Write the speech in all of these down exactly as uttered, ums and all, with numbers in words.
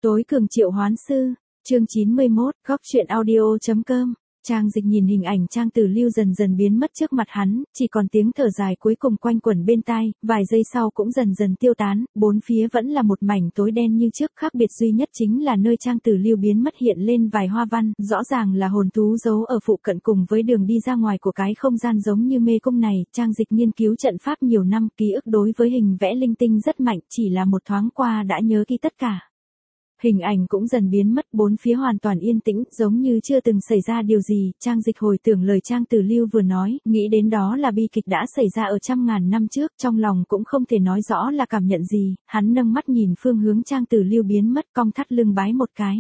Tối cường triệu hoán sư, chương chín mươi mốt, góc truyện audio.com. Trang Dịch nhìn hình ảnh Trang Tử Lưu dần dần biến mất trước mặt hắn, chỉ còn tiếng thở dài cuối cùng quanh quẩn bên tai, vài giây sau cũng dần dần tiêu tán, bốn phía vẫn là một mảnh tối đen như trước, khác biệt duy nhất chính là nơi Trang Tử Lưu biến mất hiện lên vài hoa văn, rõ ràng là hồn thú giấu ở phụ cận cùng với đường đi ra ngoài của cái không gian giống như mê cung này. Trang Dịch nghiên cứu trận pháp nhiều năm, ký ức đối với hình vẽ linh tinh rất mạnh, chỉ là một thoáng qua đã nhớ kỹ tất cả. Hình ảnh cũng dần biến mất, bốn phía hoàn toàn yên tĩnh, giống như chưa từng xảy ra điều gì. Trang Dịch hồi tưởng lời Trang Tử Lưu vừa nói, nghĩ đến đó là bi kịch đã xảy ra ở trăm ngàn năm trước, trong lòng cũng không thể nói rõ là cảm nhận gì. Hắn nâng mắt nhìn phương hướng Trang Tử Lưu biến mất, cong thắt lưng bái một cái.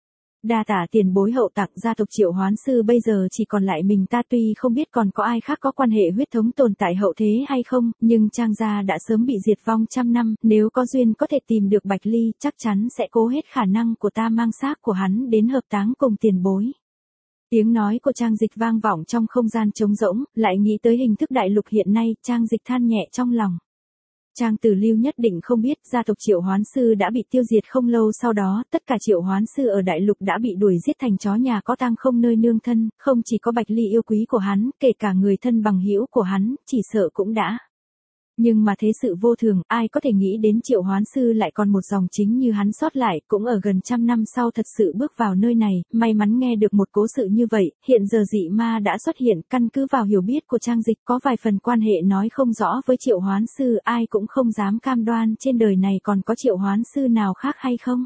Đa tạ tiền bối hậu tặng, gia tộc Triệu Hoán Sư bây giờ chỉ còn lại mình ta, tuy không biết còn có ai khác có quan hệ huyết thống tồn tại hậu thế hay không, nhưng Trang gia đã sớm bị diệt vong trăm năm, nếu có duyên có thể tìm được Bạch Ly, chắc chắn sẽ cố hết khả năng của ta mang xác của hắn đến hợp táng cùng tiền bối. Tiếng nói của Trang Dịch vang vọng trong không gian trống rỗng, lại nghĩ tới hình thức đại lục hiện nay, Trang Dịch than nhẹ trong lòng. Trang Tử Lưu nhất định không biết, gia tộc Triệu Hoán Sư đã bị tiêu diệt không lâu sau đó, tất cả Triệu Hoán Sư ở đại lục đã bị đuổi giết thành chó nhà có tang không nơi nương thân, không chỉ có Bạch Ly yêu quý của hắn, kể cả người thân bằng hữu của hắn, chỉ sợ cũng đã. Nhưng mà thế sự vô thường, ai có thể nghĩ đến Triệu Hoán Sư lại còn một dòng chính như hắn sót lại, cũng ở gần trăm năm sau thật sự bước vào nơi này, may mắn nghe được một cố sự như vậy, hiện giờ dị ma đã xuất hiện, căn cứ vào hiểu biết của Trang Dịch có vài phần quan hệ nói không rõ với Triệu Hoán Sư, ai cũng không dám cam đoan trên đời này còn có Triệu Hoán Sư nào khác hay không.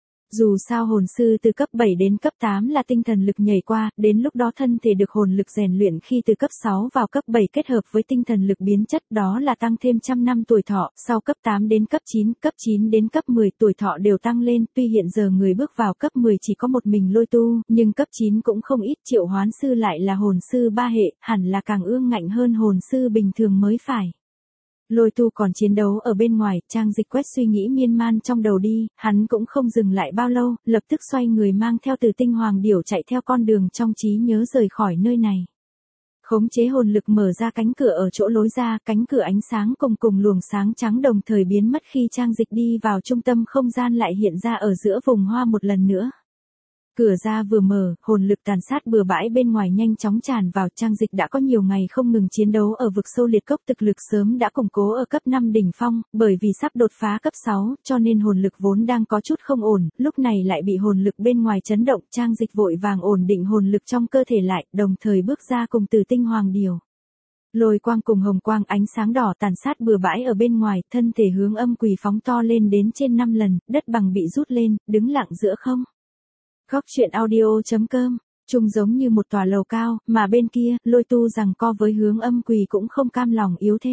Dù sao hồn sư từ cấp bảy đến cấp tám là tinh thần lực nhảy qua, đến lúc đó thân thể được hồn lực rèn luyện khi từ cấp sáu vào cấp bảy kết hợp với tinh thần lực biến chất, đó là tăng thêm trăm năm tuổi thọ, sau cấp tám đến cấp chín, cấp chín đến cấp mười tuổi thọ đều tăng lên, tuy hiện giờ người bước vào cấp mười chỉ có một mình Lôi Tu, nhưng cấp chín cũng không ít. Triệu Hoán Sư lại là hồn sư ba hệ, hẳn là càng ương ngạnh hơn hồn sư bình thường mới phải. Lôi Tu còn chiến đấu ở bên ngoài, Trang Dịch quét suy nghĩ miên man trong đầu đi, hắn cũng không dừng lại bao lâu, lập tức xoay người mang theo Từ Tinh Hoàng Điểu chạy theo con đường trong trí nhớ rời khỏi nơi này. Khống chế hồn lực mở ra cánh cửa ở chỗ lối ra, cánh cửa ánh sáng cùng cùng luồng sáng trắng đồng thời biến mất khi Trang Dịch đi vào trung tâm không gian lại hiện ra ở giữa vùng hoa một lần nữa. Cửa ra vừa mở, hồn lực tàn sát bừa bãi bên ngoài nhanh chóng tràn vào. Trang Dịch đã có nhiều ngày không ngừng chiến đấu ở vực sâu liệt cốc, thực lực sớm đã củng cố ở cấp năm đỉnh phong, bởi vì sắp đột phá cấp sáu, cho nên hồn lực vốn đang có chút không ổn, lúc này lại bị hồn lực bên ngoài chấn động. Trang Dịch vội vàng ổn định hồn lực trong cơ thể lại, đồng thời bước ra cùng Từ Tinh Hoàng Điểu. Lôi quang cùng hồng quang ánh sáng đỏ tàn sát bừa bãi ở bên ngoài, thân thể hướng âm quỷ phóng to lên đến trên năm lần, đất bằng bị rút lên, đứng lặng giữa không. Góc truyện audio.com, trông giống như một tòa lầu cao, mà bên kia, Lôi Tu giằng co với hướng âm quỷ cũng không cam lòng yếu thế.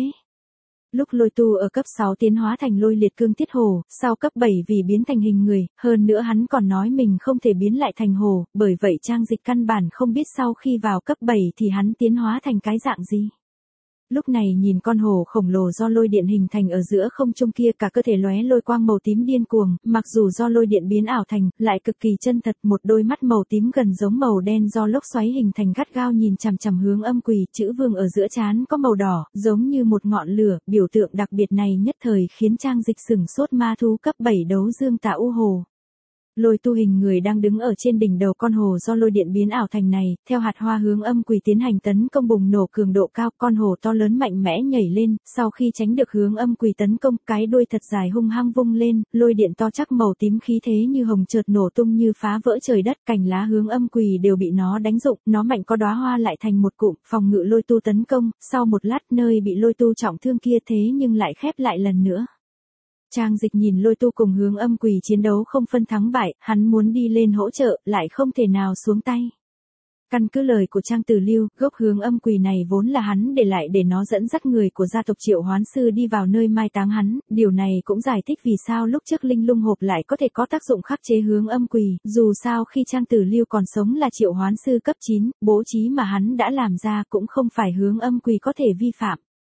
Lúc Lôi Tu ở cấp sáu tiến hóa thành Lôi Liệt Cương Thiết Hổ, sau cấp bảy vì biến thành hình người, hơn nữa hắn còn nói mình không thể biến lại thành hổ, bởi vậy Trang Dịch căn bản không biết sau khi vào cấp bảy thì hắn tiến hóa thành cái dạng gì. Lúc này nhìn con hổ khổng lồ do lôi điện hình thành ở giữa không trung kia, cả cơ thể lóe lôi quang màu tím điên cuồng, mặc dù do lôi điện biến ảo thành, lại cực kỳ chân thật, một đôi mắt màu tím gần giống màu đen do lốc xoáy hình thành gắt gao nhìn chằm chằm hướng âm quỷ, chữ vương ở giữa trán có màu đỏ, giống như một ngọn lửa, biểu tượng đặc biệt này nhất thời khiến Trang Dịch sửng sốt. Ma thú cấp bảy đấu dương tà u hồ. Lôi Tu hình người đang đứng ở trên đỉnh đầu con hồ do lôi điện biến ảo thành này, theo hạt hoa hướng âm quỷ tiến hành tấn công bùng nổ cường độ cao, con hồ to lớn mạnh mẽ nhảy lên, sau khi tránh được hướng âm quỷ tấn công, cái đuôi thật dài hung hăng vung lên, lôi điện to chắc màu tím khí thế như hồng chợt nổ tung như phá vỡ trời đất, cành lá hướng âm quỷ đều bị nó đánh rụng, nó mạnh có đóa hoa lại thành một cụm, phòng ngự Lôi Tu tấn công, sau một lát nơi bị Lôi Tu trọng thương kia thế nhưng lại khép lại lần nữa. Trang Dịch nhìn Lôi Tu cùng hướng âm quỷ chiến đấu không phân thắng bại, hắn muốn đi lên hỗ trợ, lại không thể nào xuống tay. Căn cứ lời của Trang Tử Lưu, gốc hướng âm quỷ này vốn là hắn để lại để nó dẫn dắt người của gia tộc Triệu Hoán Sư đi vào nơi mai táng hắn, điều này cũng giải thích vì sao lúc trước linh lung hộp lại có thể có tác dụng khắc chế hướng âm quỷ, dù sao khi Trang Tử Lưu còn sống là Triệu Hoán Sư cấp chín, bố trí mà hắn đã làm ra cũng không phải hướng âm quỷ có thể vi phạm.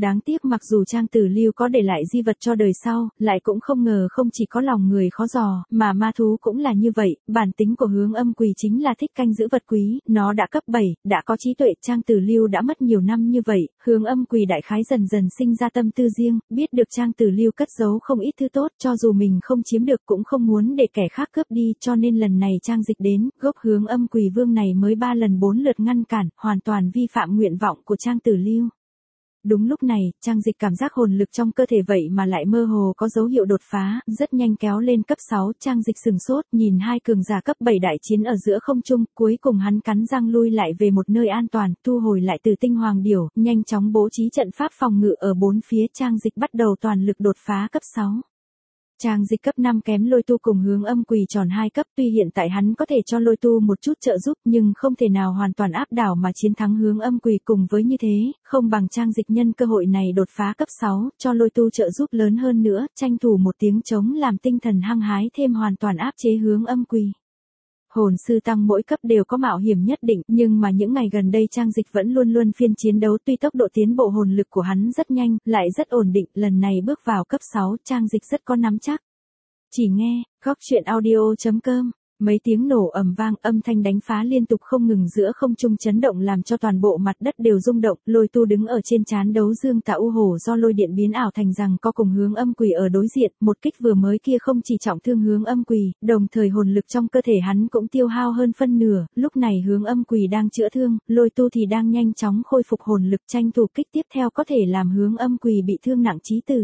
Đáng tiếc mặc dù Trang Tử Lưu có để lại di vật cho đời sau, lại cũng không ngờ không chỉ có lòng người khó dò, mà ma thú cũng là như vậy, bản tính của Hướng Âm Quỳ chính là thích canh giữ vật quý, nó đã cấp bảy, đã có trí tuệ, Trang Tử Lưu đã mất nhiều năm như vậy, Hướng Âm Quỳ đại khái dần dần sinh ra tâm tư riêng, biết được Trang Tử Lưu cất giấu không ít thứ tốt, cho dù mình không chiếm được cũng không muốn để kẻ khác cướp đi, cho nên lần này Trang Dịch đến, gốc Hướng Âm Quỳ Vương này mới ba lần bốn lượt ngăn cản, hoàn toàn vi phạm nguyện vọng của Trang Tử Lưu. Đúng lúc này, Trang Dịch cảm giác hồn lực trong cơ thể vậy mà lại mơ hồ có dấu hiệu đột phá, rất nhanh kéo lên cấp sáu, Trang Dịch sừng sốt, nhìn hai cường giả cấp bảy đại chiến ở giữa không trung, cuối cùng hắn cắn răng lui lại về một nơi an toàn, thu hồi lại Tử Tinh Hoàng Điểu, nhanh chóng bố trí trận pháp phòng ngự ở bốn phía, Trang Dịch bắt đầu toàn lực đột phá cấp sáu. Trang Dịch cấp năm kém Lôi Tu cùng Hướng Âm Quỳ tròn hai cấp, tuy hiện tại hắn có thể cho Lôi Tu một chút trợ giúp nhưng không thể nào hoàn toàn áp đảo mà chiến thắng Hướng Âm Quỳ, cùng với như thế, không bằng Trang Dịch nhân cơ hội này đột phá cấp sáu, cho Lôi Tu trợ giúp lớn hơn nữa, tranh thủ một tiếng trống làm tinh thần hăng hái thêm hoàn toàn áp chế Hướng Âm Quỳ. Hồn sư tăng mỗi cấp đều có mạo hiểm nhất định, nhưng mà những ngày gần đây Trang Dịch vẫn luôn luôn phiên chiến đấu, tuy tốc độ tiến bộ hồn lực của hắn rất nhanh, lại rất ổn định, lần này bước vào cấp sáu, Trang Dịch rất có nắm chắc. Chỉ nghe, góc truyện audio chấm com. Mấy tiếng nổ ầm vang, âm thanh đánh phá liên tục không ngừng giữa không trung chấn động làm cho toàn bộ mặt đất đều rung động, Lôi Tu đứng ở trên trán đấu dương tà u hổ do lôi điện biến ảo thành rằng có cùng Hướng Âm Quỳ ở đối diện, một kích vừa mới kia không chỉ trọng thương Hướng Âm Quỳ, đồng thời hồn lực trong cơ thể hắn cũng tiêu hao hơn phân nửa, lúc này Hướng Âm Quỳ đang chữa thương, Lôi Tu thì đang nhanh chóng khôi phục hồn lực, tranh thủ kích tiếp theo có thể làm Hướng Âm Quỳ bị thương nặng chí tử.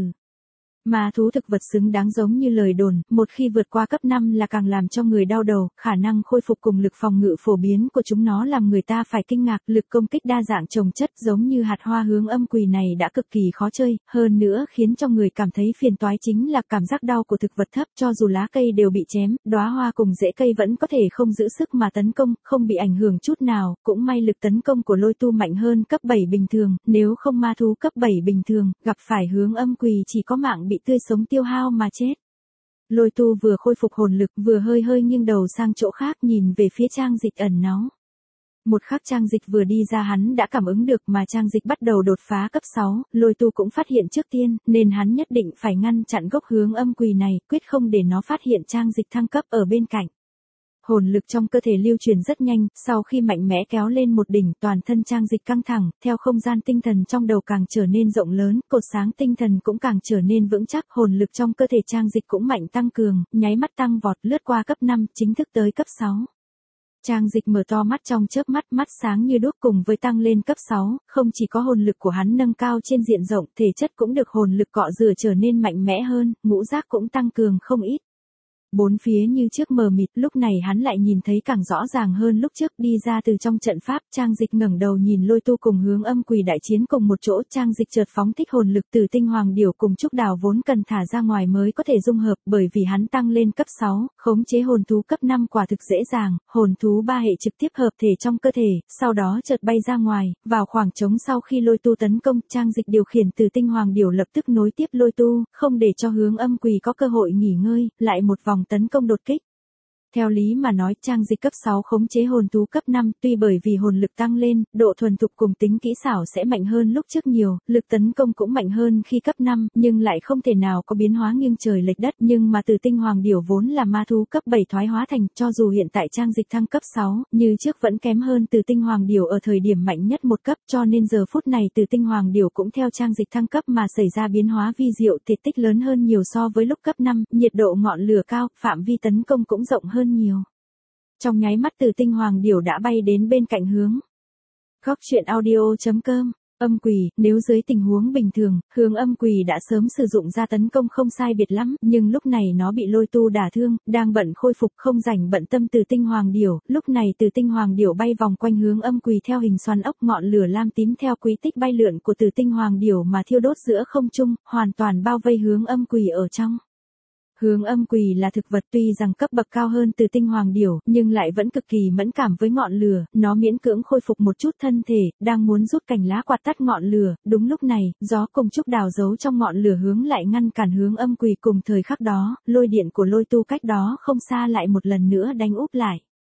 Ma thú thực vật xứng đáng giống như lời đồn, một khi vượt qua cấp năm là càng làm cho người đau đầu, khả năng khôi phục cùng lực phòng ngự phổ biến của chúng nó làm người ta phải kinh ngạc, lực công kích đa dạng chồng chất giống như hạt hoa Hướng Âm Quỳ này đã cực kỳ khó chơi, hơn nữa khiến cho người cảm thấy phiền toái chính là cảm giác đau của thực vật thấp, cho dù lá cây đều bị chém, đóa hoa cùng rễ cây vẫn có thể không giữ sức mà tấn công, không bị ảnh hưởng chút nào, cũng may lực tấn công của Lôi Tu mạnh hơn cấp bảy bình thường, nếu không ma thú cấp bảy bình thường, gặp phải Hướng Âm Quỳ chỉ có mạng bị tươi sống tiêu hao mà chết. Lôi Tu vừa khôi phục hồn lực vừa hơi hơi nghiêng đầu sang chỗ khác nhìn về phía Trang Dịch ẩn náu. Một khắc Trang Dịch vừa đi ra hắn đã cảm ứng được mà Trang Dịch bắt đầu đột phá cấp sáu, Lôi Tu cũng phát hiện trước tiên, nên hắn nhất định phải ngăn chặn gốc Hướng Âm Quỳ này, quyết không để nó phát hiện Trang Dịch thăng cấp ở bên cạnh. Hồn lực trong cơ thể lưu truyền rất nhanh, sau khi mạnh mẽ kéo lên một đỉnh, toàn thân Trang Dịch căng thẳng, theo không gian tinh thần trong đầu càng trở nên rộng lớn, cột sáng tinh thần cũng càng trở nên vững chắc, hồn lực trong cơ thể Trang Dịch cũng mạnh tăng cường, nháy mắt tăng vọt, lướt qua cấp năm, chính thức tới cấp sáu. Trang Dịch mở to mắt trong chớp mắt, mắt sáng như đuốc, cùng với tăng lên cấp sáu, không chỉ có hồn lực của hắn nâng cao trên diện rộng, thể chất cũng được hồn lực cọ rửa trở nên mạnh mẽ hơn, ngũ giác cũng tăng cường không ít. Bốn phía như trước mờ mịt, lúc này hắn lại nhìn thấy càng rõ ràng hơn lúc trước, đi ra từ trong trận pháp, Trang Dịch ngẩng đầu nhìn Lôi Tu cùng Hướng Âm Quỳ đại chiến cùng một chỗ, Trang Dịch chợt phóng thích hồn lực từ Tinh Hoàng Điểu cùng Trúc Đào vốn cần thả ra ngoài mới có thể dung hợp, bởi vì hắn tăng lên cấp sáu, khống chế hồn thú cấp năm quả thực dễ dàng, hồn thú ba hệ trực tiếp hợp thể trong cơ thể, sau đó chợt bay ra ngoài, vào khoảng trống sau khi Lôi Tu tấn công, Trang Dịch điều khiển từ Tinh Hoàng Điểu lập tức nối tiếp Lôi Tu, không để cho Hướng Âm Quỳ có cơ hội nghỉ ngơi, lại một vòng tấn công đột kích. Theo lý mà nói, Trang Dịch cấp sáu khống chế hồn thú cấp năm, tuy bởi vì hồn lực tăng lên, độ thuần thục cùng tính kỹ xảo sẽ mạnh hơn lúc trước nhiều, lực tấn công cũng mạnh hơn khi cấp năm, nhưng lại không thể nào có biến hóa nghiêng trời lệch đất, nhưng mà từ Tinh Hoàng Điểu vốn là ma thú cấp bảy thoái hóa thành, cho dù hiện tại Trang Dịch thăng cấp sáu, như trước vẫn kém hơn từ Tinh Hoàng Điểu ở thời điểm mạnh nhất một cấp, cho nên giờ phút này từ Tinh Hoàng Điểu cũng theo Trang Dịch thăng cấp mà xảy ra biến hóa vi diệu, thể tích lớn hơn nhiều so với lúc cấp năm, nhiệt độ ngọn lửa cao, phạm vi tấn công cũng rộng hơn nhiều. Trong nháy mắt từ Tinh Hoàng Điểu đã bay đến bên cạnh Hướng. Góc truyện audio chấm com. Âm Quỳ, nếu dưới tình huống bình thường, Hướng Âm Quỳ đã sớm sử dụng ra tấn công không sai biệt lắm, nhưng lúc này nó bị Lôi Tu đả thương, đang bận khôi phục không rảnh bận tâm từ Tinh Hoàng Điểu, lúc này từ Tinh Hoàng Điểu bay vòng quanh Hướng Âm Quỳ theo hình xoắn ốc, ngọn lửa lam tím theo quy tích bay lượn của từ Tinh Hoàng Điểu mà thiêu đốt giữa không trung, hoàn toàn bao vây Hướng Âm Quỳ ở trong. Hướng Âm Quỳ là thực vật tuy rằng cấp bậc cao hơn từ Tinh Hoàng Điểu, nhưng lại vẫn cực kỳ mẫn cảm với ngọn lửa, nó miễn cưỡng khôi phục một chút thân thể, đang muốn rút cành lá quạt tắt ngọn lửa, đúng lúc này, gió cùng Trúc Đào giấu trong ngọn lửa hướng lại ngăn cản Hướng Âm Quỳ, cùng thời khắc đó, lôi điện của Lôi Tu cách đó không xa lại một lần nữa đánh úp lại.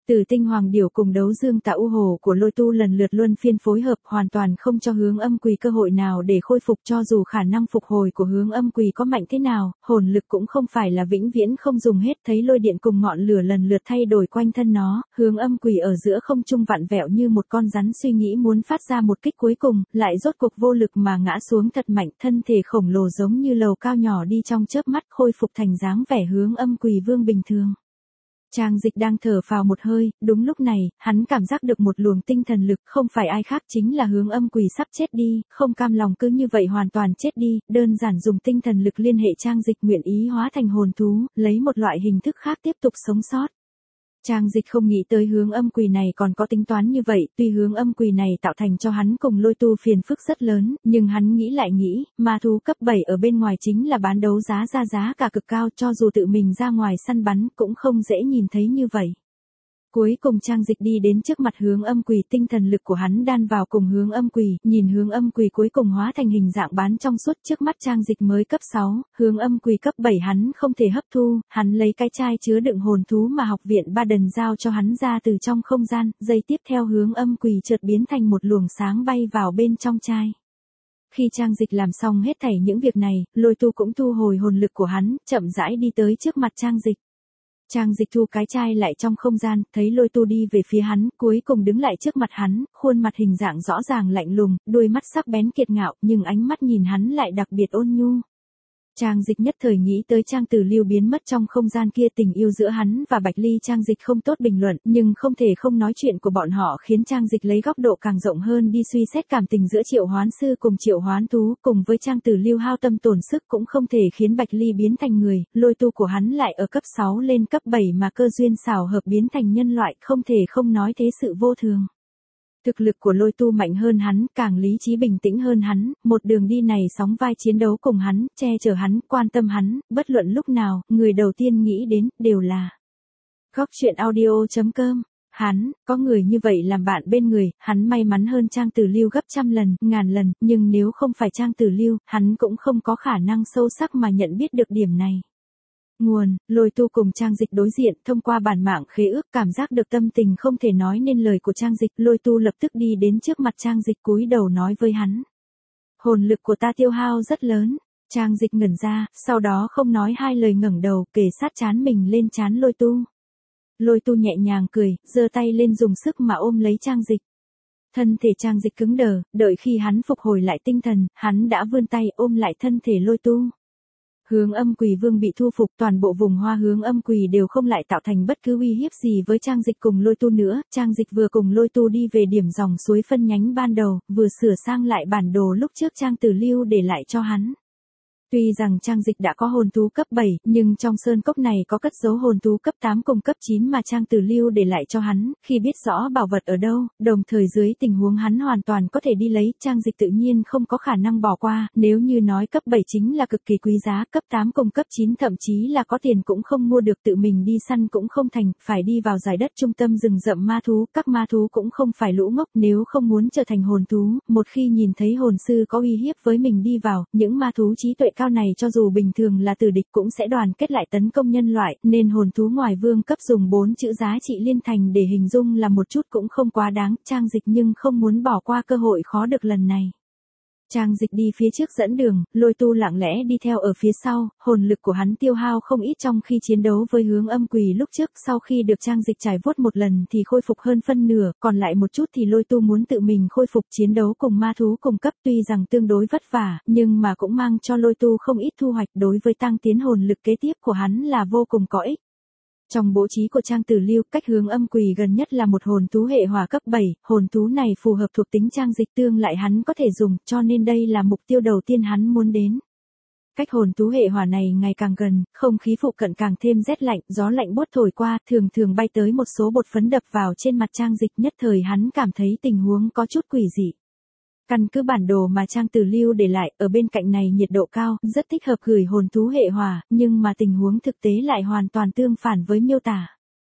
Tử tinh hoàng điểu cùng đấu dương tà u hồ của lôi tu lần lượt luân phiên phối hợp, hoàn toàn không cho hướng âm quỳ cơ hội nào để khôi phục, cho dù khả năng phục hồi của hướng âm quỳ có mạnh thế nào, hồn lực cũng không phải là vĩnh viễn không dùng hết. Thấy lôi điện cùng ngọn lửa lần lượt thay đổi quanh thân nó, hướng âm quỳ ở giữa không trung vặn vẹo như một con rắn suy nghĩ muốn phát ra một kích cuối cùng, lại rốt cuộc vô lực mà ngã xuống thật mạnh, thân thể khổng lồ giống như lầu cao nhỏ đi trong chớp mắt khôi phục thành dáng vẻ hướng âm quỳ vương bình thường. Trang Dịch đang thở phào một hơi, đúng lúc này, hắn cảm giác được một luồng tinh thần lực, không phải ai khác chính là hướng âm quỳ sắp chết đi, không cam lòng cứ như vậy hoàn toàn chết đi, đơn giản dùng tinh thần lực liên hệ Trang Dịch nguyện ý hóa thành hồn thú, lấy một loại hình thức khác tiếp tục sống sót. Trang Dịch không nghĩ tới hướng âm quỳ này còn có tính toán như vậy, tuy hướng âm quỳ này tạo thành cho hắn cùng lôi tu phiền phức rất lớn, nhưng hắn nghĩ lại nghĩ, ma thú cấp bảy ở bên ngoài chính là bán đấu giá ra giá cả cực cao, cho dù tự mình ra ngoài săn bắn cũng không dễ nhìn thấy như vậy. Cuối cùng Trang Dịch đi đến trước mặt hướng âm quỳ, tinh thần lực của hắn đan vào cùng hướng âm quỳ, nhìn hướng âm quỳ cuối cùng hóa thành hình dạng bán trong suốt, trước mắt Trang Dịch mới cấp sáu, hướng âm quỳ cấp bảy hắn không thể hấp thu, hắn lấy cái chai chứa đựng hồn thú mà học viện Ba Đần giao cho hắn ra từ trong không gian, giây tiếp theo hướng âm quỳ chợt biến thành một luồng sáng bay vào bên trong chai. Khi Trang Dịch làm xong hết thảy những việc này, lôi tu cũng thu hồi hồn lực của hắn, chậm rãi đi tới trước mặt Trang Dịch. Trang Dịch thu cái chai lại trong không gian, thấy lôi tu đi về phía hắn, cuối cùng đứng lại trước mặt hắn, khuôn mặt hình dạng rõ ràng lạnh lùng, đôi mắt sắc bén kiệt ngạo, nhưng ánh mắt nhìn hắn lại đặc biệt ôn nhu. Trang Dịch nhất thời nghĩ tới Trang Tử Lưu biến mất trong không gian kia, tình yêu giữa hắn và Bạch Ly. Trang Dịch không tốt bình luận, nhưng không thể không nói chuyện của bọn họ khiến Trang Dịch lấy góc độ càng rộng hơn đi suy xét cảm tình giữa Triệu Hoán Sư cùng Triệu Hoán Thú, cùng với Trang Tử Lưu hao tâm tổn sức cũng không thể khiến Bạch Ly biến thành người, lôi tu của hắn lại ở cấp sáu lên cấp bảy mà cơ duyên xảo hợp biến thành nhân loại, không thể không nói thế sự vô thường. Thực lực của lôi tu mạnh hơn hắn, càng lý trí bình tĩnh hơn hắn, một đường đi này sóng vai chiến đấu cùng hắn, che chở hắn, quan tâm hắn, bất luận lúc nào, người đầu tiên nghĩ đến, đều là Góc Chuyện Audio chấm com. Hắn, có người như vậy làm bạn bên người, hắn may mắn hơn Trang Tử Lưu gấp trăm lần, ngàn lần, nhưng nếu không phải Trang Tử Lưu, hắn cũng không có khả năng sâu sắc mà nhận biết được điểm này. Nguồn, lôi tu cùng Trang Dịch đối diện, thông qua bản mạng khế ước cảm giác được tâm tình không thể nói nên lời của Trang Dịch, lôi tu lập tức đi đến trước mặt Trang Dịch cúi đầu nói với hắn. Hồn lực của ta tiêu hao rất lớn. Trang Dịch ngẩn ra, sau đó không nói hai lời ngẩng đầu, kề sát trán mình lên trán lôi tu. Lôi tu nhẹ nhàng cười, giơ tay lên dùng sức mà ôm lấy Trang Dịch. Thân thể Trang Dịch cứng đờ, đợi khi hắn phục hồi lại tinh thần, hắn đã vươn tay ôm lại thân thể lôi tu. Hướng âm quỳ vương bị thu phục, toàn bộ vùng hoa hướng âm quỳ đều không lại tạo thành bất cứ uy hiếp gì với Trang Dịch cùng lôi tu nữa. Trang Dịch vừa cùng lôi tu đi về điểm dòng suối phân nhánh ban đầu, vừa sửa sang lại bản đồ lúc trước Trang Tử Lưu để lại cho hắn. Tuy rằng Trang Dịch đã có hồn thú cấp bảy, nhưng trong sơn cốc này có cất giấu hồn thú cấp tám cùng cấp chín mà Trang Tử Lưu để lại cho hắn, khi biết rõ bảo vật ở đâu, đồng thời dưới tình huống hắn hoàn toàn có thể đi lấy, Trang Dịch tự nhiên không có khả năng bỏ qua, nếu như nói cấp bảy chính là cực kỳ quý giá, cấp tám cùng cấp chín thậm chí là có tiền cũng không mua được, tự mình đi săn cũng không thành, phải đi vào giải đất trung tâm rừng rậm ma thú, các ma thú cũng không phải lũ ngốc, nếu không muốn trở thành hồn thú, một khi nhìn thấy hồn sư có uy hiếp với mình đi vào, những ma thú trí tuệ cao này cho dù bình thường là tử địch cũng sẽ đoàn kết lại tấn công nhân loại, nên hồn thú ngoài vương cấp dùng bốn chữ giá trị liên thành để hình dung là một chút cũng không quá đáng, Trang Dịch nhưng không muốn bỏ qua cơ hội khó được lần này. Trang Dịch đi phía trước dẫn đường, lôi tu lặng lẽ đi theo ở phía sau, hồn lực của hắn tiêu hao không ít trong khi chiến đấu với hướng âm quỳ lúc trước, sau khi được Trang Dịch trải vuốt một lần thì khôi phục hơn phân nửa, còn lại một chút thì lôi tu muốn tự mình khôi phục. Chiến đấu cùng ma thú cùng cấp tuy rằng tương đối vất vả, nhưng mà cũng mang cho lôi tu không ít thu hoạch, đối với tăng tiến hồn lực kế tiếp của hắn là vô cùng có ích. Trong bố trí của Trang Tử Lưu, cách hướng âm quỳ gần nhất là một hồn thú hệ hỏa cấp bảy, hồn thú này phù hợp thuộc tính Trang Dịch, tương lại hắn có thể dùng, cho nên đây là mục tiêu đầu tiên hắn muốn đến. Cách hồn thú hệ hỏa này ngày càng gần, không khí phụ cận càng thêm rét lạnh, gió lạnh buốt thổi qua, thường thường bay tới một số bột phấn đập vào trên mặt Trang Dịch, nhất thời hắn cảm thấy tình huống có chút quỷ dị. Căn cứ bản đồ mà Trang Tử Lưu để lại, ở bên cạnh này nhiệt độ cao, rất thích hợp gửi hồn thú hệ hỏa, nhưng mà tình huống thực tế lại hoàn toàn tương phản với miêu tả.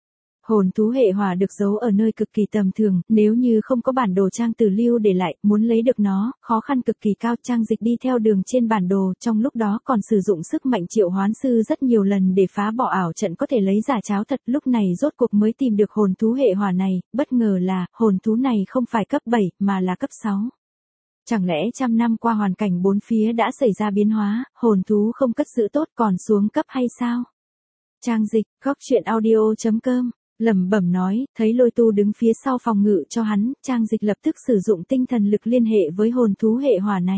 Hồn thú hệ hỏa được giấu ở nơi cực kỳ tầm thường, nếu như không có bản đồ Trang Tử lưu để lại, muốn lấy được nó, khó khăn cực kỳ cao. Trang Dịch đi theo đường trên bản đồ, trong lúc đó còn sử dụng sức mạnh triệu hoán sư rất nhiều lần để phá bỏ ảo trận có thể lấy giả cháo thật. Lúc này rốt cuộc mới tìm được hồn thú hệ hỏa này, bất ngờ là, hồn thú này không phải cấp bảy, mà là cấp sáu. Chẳng lẽ trăm năm qua hoàn cảnh bốn phía đã xảy ra biến hóa, hồn thú không cất giữ tốt còn xuống cấp hay sao? Trang Dịch, góc truyện audio chấm com lẩm bẩm nói, thấy Lôi Tu đứng phía sau phòng ngự cho hắn, Trang Dịch lập tức sử dụng tinh thần lực liên hệ với hồn thú hệ hỏa này.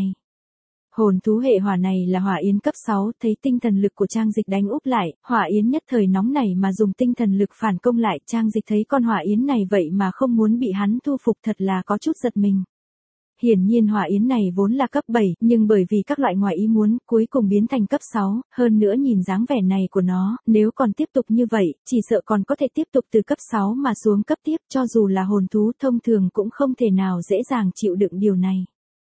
Hồn thú hệ hỏa này là hỏa yến cấp sáu, thấy tinh thần lực của Trang Dịch đánh úp lại, hỏa yến nhất thời nóng nảy mà dùng tinh thần lực phản công lại. Trang Dịch thấy con hỏa yến này vậy mà không muốn bị hắn thu phục, thật là có chút giật mình. Hiển nhiên hỏa yến này vốn là cấp bảy, nhưng bởi vì các loại ngoài ý muốn, cuối cùng biến thành cấp sáu, hơn nữa nhìn dáng vẻ này của nó, nếu còn tiếp tục như vậy, chỉ sợ còn có thể tiếp tục từ cấp sáu mà xuống cấp tiếp, cho dù là hồn thú thông thường cũng không thể nào dễ dàng chịu đựng điều này.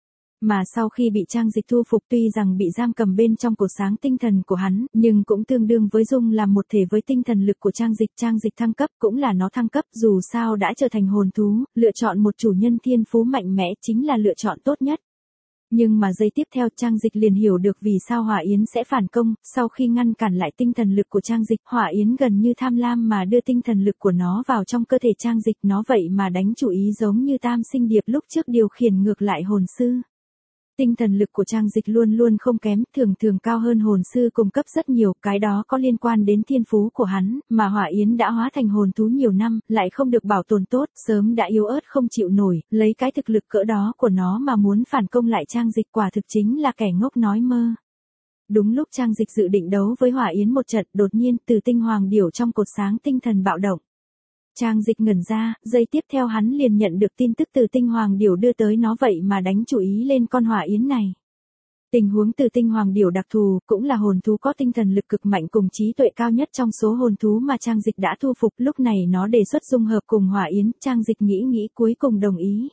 Mà sau khi bị Trang Dịch thu phục, tuy rằng bị giam cầm bên trong cột sáng tinh thần của hắn, nhưng cũng tương đương với dung làm một thể với tinh thần lực của Trang Dịch. Trang Dịch thăng cấp cũng là nó thăng cấp, dù sao đã trở thành hồn thú, lựa chọn một chủ nhân thiên phú mạnh mẽ chính là lựa chọn tốt nhất. Nhưng mà giây tiếp theo Trang Dịch liền hiểu được vì sao hỏa yến sẽ phản công. Sau khi ngăn cản lại tinh thần lực của Trang Dịch, hỏa yến gần như tham lam mà đưa tinh thần lực của nó vào trong cơ thể Trang Dịch, nó vậy mà đánh chủ ý giống như Tam Sinh Điệp lúc trước điều khiển ngược lại hồn sư. Tinh thần lực của Trang Dịch luôn luôn không kém, thường thường cao hơn hồn sư cùng cấp rất nhiều, cái đó có liên quan đến thiên phú của hắn, mà hỏa yến đã hóa thành hồn thú nhiều năm, lại không được bảo tồn tốt, sớm đã yếu ớt không chịu nổi, lấy cái thực lực cỡ đó của nó mà muốn phản công lại Trang Dịch quả thực chính là kẻ ngốc nói mơ. Đúng lúc Trang Dịch dự định đấu với hỏa yến một trận, đột nhiên từ tinh hoàng điểu trong cột sáng tinh thần bạo động. Trang Dịch ngẩn ra, giây tiếp theo hắn liền nhận được tin tức từ tinh hoàng điểu đưa tới, nó vậy mà đánh chủ ý lên con hỏa yến này. Tình huống từ tinh hoàng điểu đặc thù, cũng là hồn thú có tinh thần lực cực mạnh cùng trí tuệ cao nhất trong số hồn thú mà Trang Dịch đã thu phục. Lúc này nó đề xuất dung hợp cùng hỏa yến, Trang Dịch nghĩ nghĩ cuối cùng đồng ý.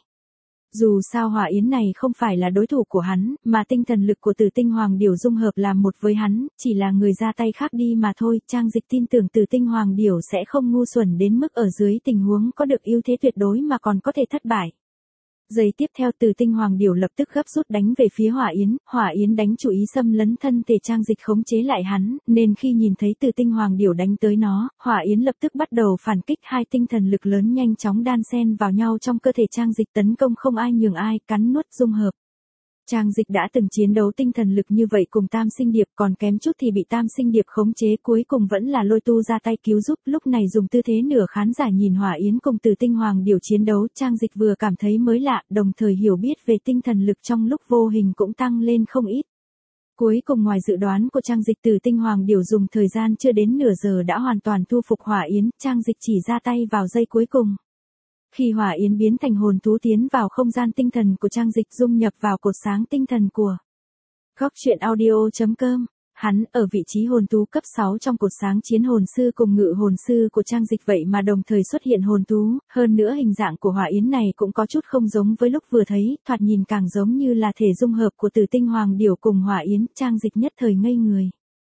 Dù sao hỏa yến này không phải là đối thủ của hắn, mà tinh thần lực của Tử Tinh Hoàng Điểu dung hợp làm một với hắn, chỉ là người ra tay khác đi mà thôi. Trang Dịch tin tưởng Tử Tinh Hoàng Điểu sẽ không ngu xuẩn đến mức ở dưới tình huống có được ưu thế tuyệt đối mà còn có thể thất bại. Giây tiếp theo Tử Tinh Hoàng Điểu lập tức gấp rút đánh về phía hỏa yến, hỏa yến đánh chủ ý xâm lấn thân thể Trang Dịch khống chế lại hắn, nên khi nhìn thấy Tử Tinh Hoàng Điểu đánh tới nó, hỏa yến lập tức bắt đầu phản kích, hai tinh thần lực lớn nhanh chóng đan xen vào nhau trong cơ thể Trang Dịch, tấn công không ai nhường ai, cắn nuốt dung hợp. Trang Dịch đã từng chiến đấu tinh thần lực như vậy cùng Tam Sinh Điệp, còn kém chút thì bị Tam Sinh Điệp khống chế, cuối cùng vẫn là Lôi Tu ra tay cứu giúp. Lúc này dùng tư thế nửa khán giả nhìn hỏa yến cùng Tử Tinh Hoàng Điểu chiến đấu, Trang Dịch vừa cảm thấy mới lạ, đồng thời hiểu biết về tinh thần lực trong lúc vô hình cũng tăng lên không ít. Cuối cùng ngoài dự đoán của Trang Dịch, Tử Tinh Hoàng Điểu dùng thời gian chưa đến nửa giờ đã hoàn toàn thu phục hỏa yến, Trang Dịch chỉ ra tay vào giây cuối cùng. Khi hỏa yến biến thành hồn thú tiến vào không gian tinh thần của Trang Dịch, dung nhập vào cột sáng tinh thần của góc truyện audio chấm com, hắn ở vị trí hồn thú cấp sáu trong cột sáng chiến hồn sư cùng ngự hồn sư của Trang Dịch, vậy mà đồng thời xuất hiện hồn thú, hơn nữa hình dạng của hỏa yến này cũng có chút không giống với lúc vừa thấy, thoạt nhìn càng giống như là thể dung hợp của Tử Tinh Hoàng Điểu cùng hỏa yến. Trang Dịch nhất thời ngây người.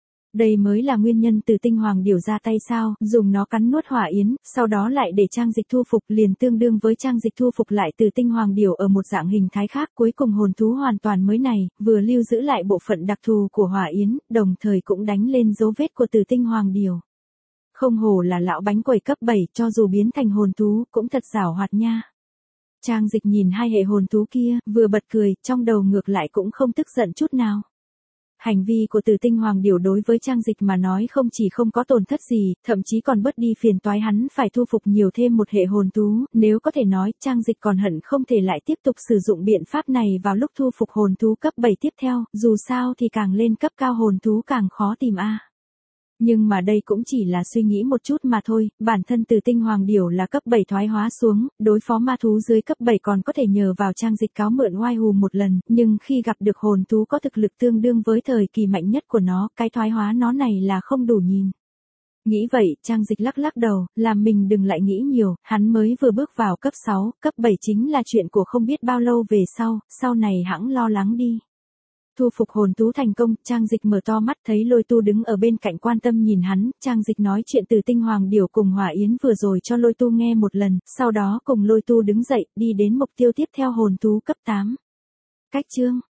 Đây mới là nguyên nhân Tử Tinh Hoàng Điểu ra tay sao, dùng nó cắn nuốt hỏa yến, sau đó lại để Trang Dịch thu phục, liền tương đương với Trang Dịch thu phục lại Tử Tinh Hoàng Điểu ở một dạng hình thái khác. Cuối cùng hồn thú hoàn toàn mới này, vừa lưu giữ lại bộ phận đặc thù của hỏa yến, đồng thời cũng đánh lên dấu vết của Tử Tinh Hoàng Điểu. Không hổ là lão bánh quẩy cấp bảy, cho dù biến thành hồn thú, cũng thật giảo hoạt nha. Trang Dịch nhìn hai hệ hồn thú kia, vừa bật cười, trong đầu ngược lại cũng không tức giận chút nào. Hành vi của Tử Tinh Hoàng Điểu đối với Trang Dịch mà nói không chỉ không có tổn thất gì, thậm chí còn bớt đi phiền toái hắn phải thu phục nhiều thêm một hệ hồn thú, nếu có thể nói, Trang Dịch còn hận không thể lại tiếp tục sử dụng biện pháp này vào lúc thu phục hồn thú cấp bảy tiếp theo, dù sao thì càng lên cấp cao hồn thú càng khó tìm a. Nhưng mà đây cũng chỉ là suy nghĩ một chút mà thôi, bản thân Tử Tinh Hoàng Điểu là cấp bảy thoái hóa xuống, đối phó ma thú dưới cấp bảy còn có thể nhờ vào Trang Dịch cáo mượn oai hù một lần, nhưng khi gặp được hồn thú có thực lực tương đương với thời kỳ mạnh nhất của nó, cái thoái hóa nó này là không đủ nhìn. Nghĩ vậy, Trang Dịch lắc lắc đầu, làm mình đừng lại nghĩ nhiều, hắn mới vừa bước vào cấp sáu, cấp bảy chính là chuyện của không biết bao lâu về sau, sau này hẵng lo lắng đi. Thu phục hồn thú thành công, Trang Dịch mở to mắt thấy Lôi Tu đứng ở bên cạnh quan tâm nhìn hắn, Trang Dịch nói chuyện từ tinh hoàng điểu cùng hỏa yến vừa rồi cho Lôi Tu nghe một lần, sau đó cùng Lôi Tu đứng dậy, đi đến mục tiêu tiếp theo hồn thú cấp tám. Cách chương